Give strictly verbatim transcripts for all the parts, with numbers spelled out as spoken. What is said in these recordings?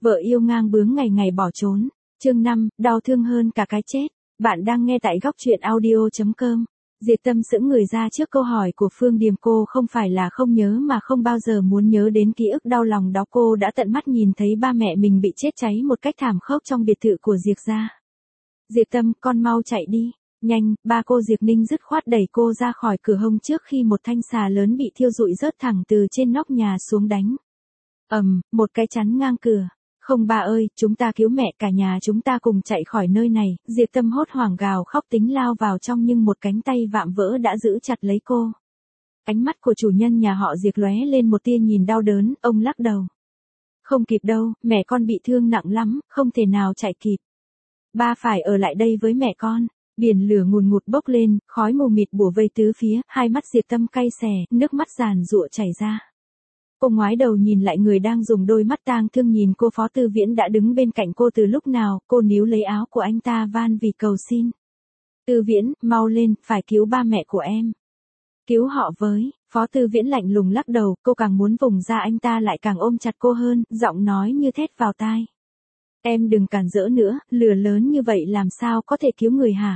Vợ yêu ngang bướng ngày ngày bỏ trốn. Chương năm, đau thương hơn cả cái chết. Bạn đang nghe tại góc truyện audio chấm com. Diệp Tâm sững người ra trước câu hỏi của Phương Điềm. Cô không phải là không nhớ mà không bao giờ muốn nhớ đến ký ức đau lòng đó. Cô đã tận mắt nhìn thấy ba mẹ mình bị chết cháy một cách thảm khốc trong biệt thự của Diệp gia. Diệp Tâm, con mau chạy đi. Nhanh, ba cô Diệp Ninh dứt khoát đẩy cô ra khỏi cửa hông trước khi một thanh xà lớn bị thiêu rụi rớt thẳng từ trên nóc nhà xuống đánh. Ầm, um, một cái chắn ngang cửa. Không ba ơi, chúng ta cứu mẹ, cả nhà chúng ta cùng chạy khỏi nơi này. Diệp Tâm hốt hoảng gào khóc tính lao vào trong nhưng một cánh tay vạm vỡ đã giữ chặt lấy cô. Ánh mắt của chủ nhân nhà họ Diệp lóe lên một tia nhìn đau đớn, ông lắc đầu. Không kịp đâu, mẹ con bị thương nặng lắm, không thể nào chạy kịp. Ba phải ở lại đây với mẹ con. Biển lửa ngùn ngụt bốc lên, khói mù mịt bủa vây tứ phía, hai mắt Diệp Tâm cay xè, nước mắt giàn giụa chảy ra. Cô ngoái đầu nhìn lại người đang dùng đôi mắt tang thương nhìn cô. Phó Tư Viễn đã đứng bên cạnh cô từ lúc nào. Cô níu lấy áo của anh ta van vì cầu xin. Tư Viễn, mau lên, phải cứu ba mẹ của em. Cứu họ với. Phó Tư Viễn lạnh lùng lắc đầu. Cô càng muốn vùng ra, anh ta lại càng ôm chặt cô hơn, giọng nói như thét vào tai. Em đừng cản rỡ nữa, lửa lớn như vậy làm sao có thể cứu người hả?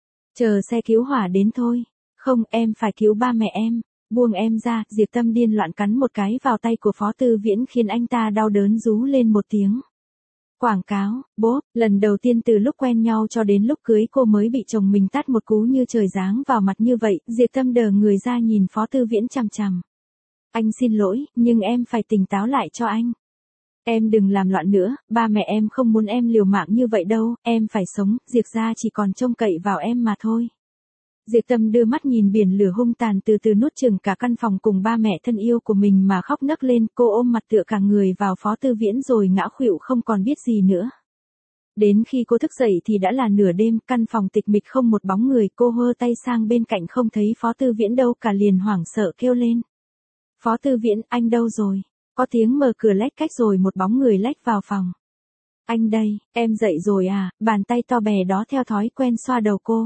Chờ xe cứu hỏa đến thôi. Không, em phải cứu ba mẹ em. Buông em ra. Diệp Tâm điên loạn cắn một cái vào tay của Phó Tư Viễn khiến anh ta đau đớn rú lên một tiếng. Quảng cáo, bốp, lần đầu tiên từ lúc quen nhau cho đến lúc cưới cô mới bị chồng mình tát một cú như trời giáng vào mặt như vậy. Diệp Tâm đờ người ra nhìn Phó Tư Viễn chằm chằm. Anh xin lỗi, nhưng em phải tỉnh táo lại cho anh. Em đừng làm loạn nữa, ba mẹ em không muốn em liều mạng như vậy đâu, em phải sống, Diệp gia chỉ còn trông cậy vào em mà thôi. Diệp Tâm đưa mắt nhìn biển lửa hung tàn từ từ nuốt chửng cả căn phòng cùng ba mẹ thân yêu của mình mà khóc nấc lên. Cô ôm mặt tựa cả người vào Phó Tư Viễn rồi ngã khuỵu không còn biết gì nữa. Đến khi cô thức dậy thì đã là nửa đêm, căn phòng tịch mịch không một bóng người. Cô hơ tay sang bên cạnh không thấy Phó Tư Viễn đâu cả, liền hoảng sợ kêu lên. Phó Tư Viễn, anh đâu rồi? Có tiếng mở cửa lách cách rồi một bóng người lách vào phòng. Anh đây, em dậy rồi à? Bàn tay to bè đó theo thói quen xoa đầu cô.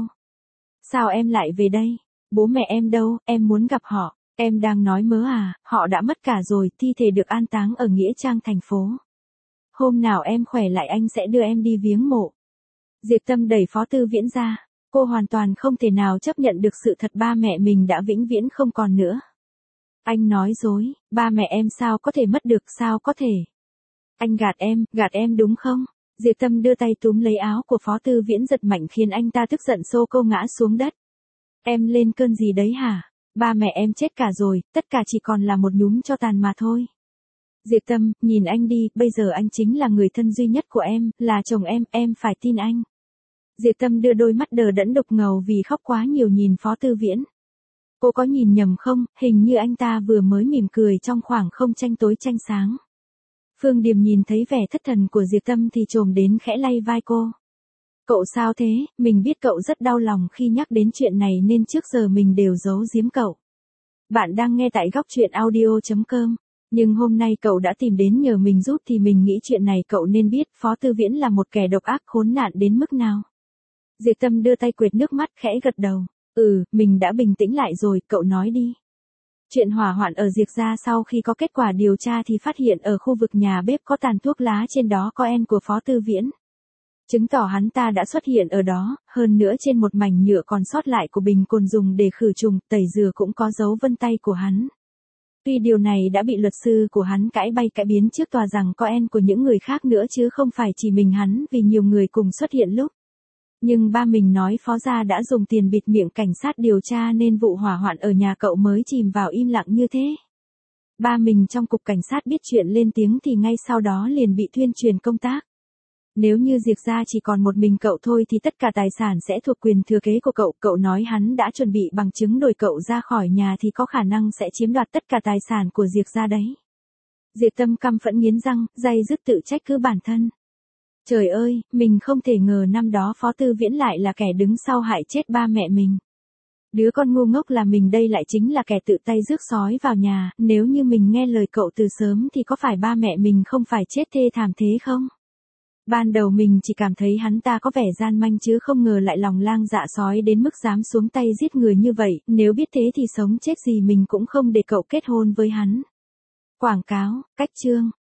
Sao em lại về đây? Bố mẹ em đâu? Em muốn gặp họ. Em đang nói mớ à? Họ đã mất cả rồi, thi thể được an táng ở nghĩa trang thành phố. Hôm nào em khỏe lại anh sẽ đưa em đi viếng mộ. Diệp Tâm đẩy Phó Tư Viễn ra. Cô hoàn toàn không thể nào chấp nhận được sự thật ba mẹ mình đã vĩnh viễn không còn nữa. Anh nói dối, ba mẹ em sao có thể mất được, sao có thể? Anh gạt em, gạt em đúng không? Diệp Tâm đưa tay túm lấy áo của Phó Tư Viễn giật mạnh khiến anh ta tức giận xô cô ngã xuống đất. Em lên cơn gì đấy hả? Ba mẹ em chết cả rồi, tất cả chỉ còn là một nhúm tro tàn mà thôi. Diệp Tâm, nhìn anh đi, bây giờ anh chính là người thân duy nhất của em, là chồng em, em phải tin anh. Diệp Tâm đưa đôi mắt đờ đẫn đục ngầu vì khóc quá nhiều nhìn Phó Tư Viễn. Cô có nhìn nhầm không, hình như anh ta vừa mới mỉm cười trong khoảng không tranh tối tranh sáng. Phương Điềm nhìn thấy vẻ thất thần của Diệp Tâm thì trồm đến khẽ lay vai cô. Cậu sao thế, mình biết cậu rất đau lòng khi nhắc đến chuyện này nên trước giờ mình đều giấu giếm cậu. Bạn đang nghe tại góc truyện audio chấm com. Nhưng hôm nay cậu đã tìm đến nhờ mình giúp thì mình nghĩ chuyện này cậu nên biết. Phó Tư Viễn là một kẻ độc ác khốn nạn đến mức nào. Diệp Tâm đưa tay quệt nước mắt khẽ gật đầu. Ừ, mình đã bình tĩnh lại rồi, cậu nói đi. Chuyện hỏa hoạn ở Diệp gia sau khi có kết quả điều tra thì phát hiện ở khu vực nhà bếp có tàn thuốc lá, trên đó có en của Phó Tư Viễn. Chứng tỏ hắn ta đã xuất hiện ở đó, hơn nữa trên một mảnh nhựa còn sót lại của bình cồn dùng để khử trùng, tẩy rửa cũng có dấu vân tay của hắn. Tuy điều này đã bị luật sư của hắn cãi bay cãi biến trước tòa rằng có en của những người khác nữa chứ không phải chỉ mình hắn vì nhiều người cùng xuất hiện lúc. Nhưng ba mình nói Phó gia đã dùng tiền bịt miệng cảnh sát điều tra nên vụ hỏa hoạn ở nhà cậu mới chìm vào im lặng như thế. Ba mình trong cục cảnh sát biết chuyện lên tiếng thì ngay sau đó liền bị tuyên truyền công tác. Nếu như Diệp gia chỉ còn một mình cậu thôi thì tất cả tài sản sẽ thuộc quyền thừa kế của cậu. Cậu nói hắn đã chuẩn bị bằng chứng đuổi cậu ra khỏi nhà thì có khả năng sẽ chiếm đoạt tất cả tài sản của Diệp gia đấy. Diệp Tâm căm phẫn nghiến răng, day dứt tự trách cứ bản thân. Trời ơi, mình không thể ngờ năm đó Phó Tư Viễn lại là kẻ đứng sau hại chết ba mẹ mình. Đứa con ngu ngốc là mình đây lại chính là kẻ tự tay rước sói vào nhà. Nếu như mình nghe lời cậu từ sớm thì có phải ba mẹ mình không phải chết thê thảm thế không? Ban đầu mình chỉ cảm thấy hắn ta có vẻ gian manh chứ không ngờ lại lòng lang dạ sói đến mức dám xuống tay giết người như vậy. Nếu biết thế thì sống chết gì mình cũng không để cậu kết hôn với hắn. Quảng cáo, cách chương.